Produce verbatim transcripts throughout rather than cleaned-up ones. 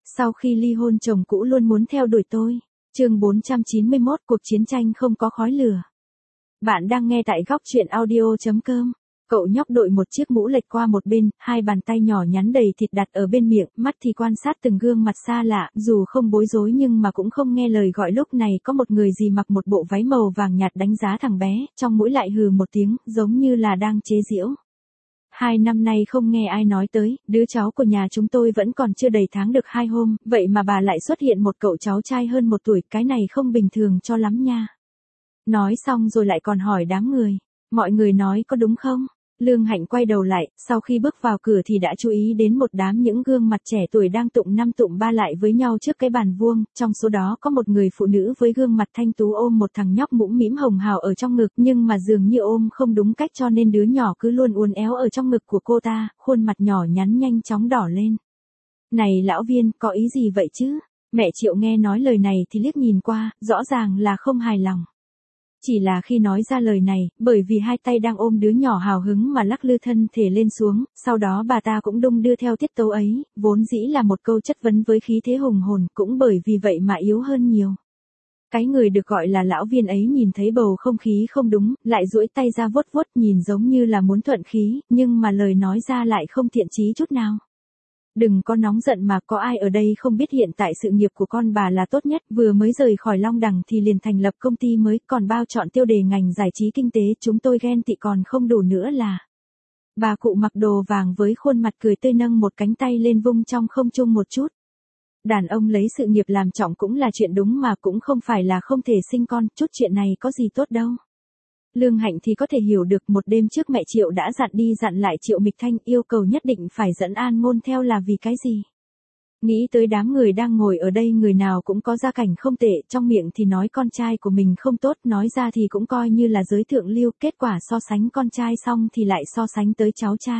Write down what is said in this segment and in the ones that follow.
Sau khi ly hôn chồng cũ luôn muốn theo đuổi tôi. Chương bốn trăm chín mươi mốt Cuộc chiến tranh không có khói lửa. Bạn đang nghe tại góc truyện audio chấm com. Cậu nhóc đội một chiếc mũ lệch qua một bên, hai bàn tay nhỏ nhắn đầy thịt đặt ở bên miệng, mắt thì quan sát từng gương mặt xa lạ, dù không bối rối nhưng mà cũng không nghe lời gọi. Lúc này có một người gì mặc một bộ váy màu vàng nhạt đánh giá thằng bé, trong mũi lại hừ một tiếng, giống như là đang chế giễu. Hai năm nay không nghe ai nói tới, đứa cháu của nhà chúng tôi vẫn còn chưa đầy tháng được hai hôm, vậy mà bà lại xuất hiện một cậu cháu trai hơn một tuổi, cái này không bình thường cho lắm nha. Nói xong rồi lại còn hỏi đám người, mọi người nói có đúng không? Lương Hạnh quay đầu lại, sau khi bước vào cửa thì đã chú ý đến một đám những gương mặt trẻ tuổi đang tụng năm tụng ba lại với nhau trước cái bàn vuông, trong số đó có một người phụ nữ với gương mặt thanh tú ôm một thằng nhóc mũm mĩm hồng hào ở trong ngực, nhưng mà dường như ôm không đúng cách cho nên đứa nhỏ cứ luôn uốn éo ở trong ngực của cô ta, khuôn mặt nhỏ nhắn nhanh chóng đỏ lên. Này lão Viên, có ý gì vậy chứ? Mẹ Triệu nghe nói lời này thì liếc nhìn qua, rõ ràng là không hài lòng. Chỉ là khi nói ra lời này, bởi vì hai tay đang ôm đứa nhỏ hào hứng mà lắc lư thân thể lên xuống, sau đó bà ta cũng đung đưa theo tiết tấu ấy, vốn dĩ là một câu chất vấn với khí thế hùng hồn, cũng bởi vì vậy mà yếu hơn nhiều. Cái người được gọi là lão Viên ấy nhìn thấy bầu không khí không đúng, lại duỗi tay ra vuốt vuốt nhìn giống như là muốn thuận khí, nhưng mà lời nói ra lại không thiện chí chút nào. Đừng có nóng giận mà, có ai ở đây không biết hiện tại sự nghiệp của con bà là tốt nhất, vừa mới rời khỏi Long Đằng thì liền thành lập công ty mới, còn bao chọn tiêu đề ngành giải trí kinh tế, chúng tôi ghen tị còn không đủ nữa là. Bà cụ mặc đồ vàng với khuôn mặt cười tươi nâng một cánh tay lên vung trong không trung một chút. Đàn ông lấy sự nghiệp làm trọng cũng là chuyện đúng mà, cũng không phải là không thể sinh con, chút chuyện này có gì tốt đâu. Lương Hạnh thì có thể hiểu được, một đêm trước mẹ Triệu đã dặn đi dặn lại Triệu Mịch Thanh, yêu cầu nhất định phải dẫn An Ngôn theo là vì cái gì? Nghĩ tới đám người đang ngồi ở đây người nào cũng có gia cảnh không tệ, trong miệng thì nói con trai của mình không tốt, nói ra thì cũng coi như là giới thượng lưu, kết quả so sánh con trai xong thì lại so sánh tới cháu trai.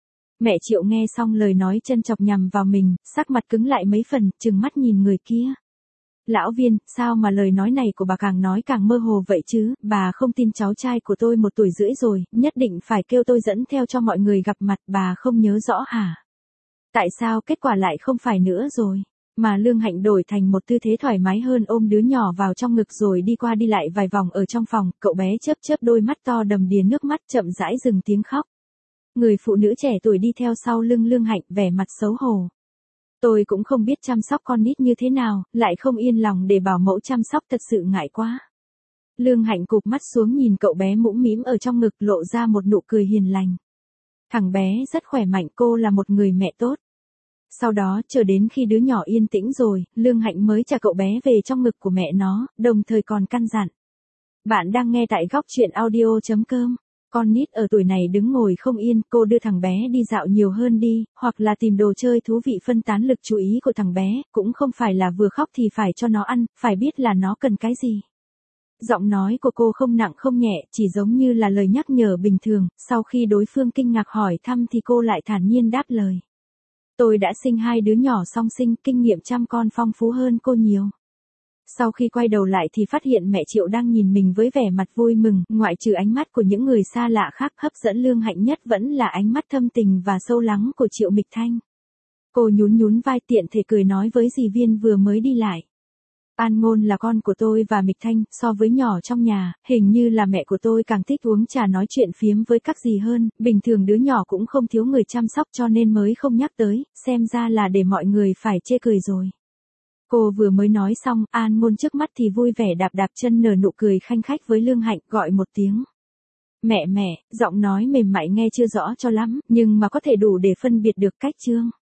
Mẹ Triệu nghe xong lời nói chân chọc nhằm vào mình, sắc mặt cứng lại mấy phần, trừng mắt nhìn người kia. Lão Viên, sao mà lời nói này của bà càng nói càng mơ hồ vậy chứ, bà không tin cháu trai của tôi một tuổi rưỡi rồi, nhất định phải kêu tôi dẫn theo cho mọi người gặp mặt, bà không nhớ rõ hả? Tại sao kết quả lại không phải nữa rồi? Mà Lương Hạnh đổi thành một tư thế thoải mái hơn, ôm đứa nhỏ vào trong ngực rồi đi qua đi lại vài vòng ở trong phòng, cậu bé chớp chớp đôi mắt to đầm đìa nước mắt, chậm rãi dừng tiếng khóc. Người phụ nữ trẻ tuổi đi theo sau lưng Lương Hạnh, vẻ mặt xấu hổ. Tôi cũng không biết chăm sóc con nít như thế nào, lại không yên lòng để bảo mẫu chăm sóc, thật sự ngại quá. Lương Hạnh cụp mắt xuống nhìn cậu bé mũm mĩm ở trong ngực, lộ ra một nụ cười hiền lành. Thằng bé rất khỏe mạnh, cô là một người mẹ tốt. Sau đó, chờ đến khi đứa nhỏ yên tĩnh rồi, Lương Hạnh mới trả cậu bé về trong ngực của mẹ nó, đồng thời còn căn dặn. Bạn đang nghe tại góc truyện audio chấm com. Con nít ở tuổi này đứng ngồi không yên, cô đưa thằng bé đi dạo nhiều hơn đi, hoặc là tìm đồ chơi thú vị phân tán lực chú ý của thằng bé, cũng không phải là vừa khóc thì phải cho nó ăn, phải biết là nó cần cái gì. Giọng nói của cô không nặng không nhẹ, chỉ giống như là lời nhắc nhở bình thường, sau khi đối phương kinh ngạc hỏi thăm thì cô lại thản nhiên đáp lời. Tôi đã sinh hai đứa nhỏ song sinh, kinh nghiệm chăm con phong phú hơn cô nhiều. Sau khi quay đầu lại thì phát hiện mẹ Triệu đang nhìn mình với vẻ mặt vui mừng, ngoại trừ ánh mắt của những người xa lạ khác, hấp dẫn Lương Hạnh nhất vẫn là ánh mắt thâm tình và sâu lắng của Triệu Mịch Thanh. Cô nhún nhún vai tiện thể cười nói với dì Viên vừa mới đi lại. An Ngôn là con của tôi và Mịch Thanh, so với nhỏ trong nhà, hình như là mẹ của tôi càng thích uống trà nói chuyện phiếm với các dì hơn, bình thường đứa nhỏ cũng không thiếu người chăm sóc cho nên mới không nhắc tới, xem ra là để mọi người phải chê cười rồi. Cô vừa mới nói xong, An Ngôn trước mắt thì vui vẻ đạp đạp chân nở nụ cười khanh khách với Lương Hạnh, gọi một tiếng. Mẹ mẹ, giọng nói mềm mại nghe chưa rõ cho lắm, nhưng mà có thể đủ để phân biệt được cách chương.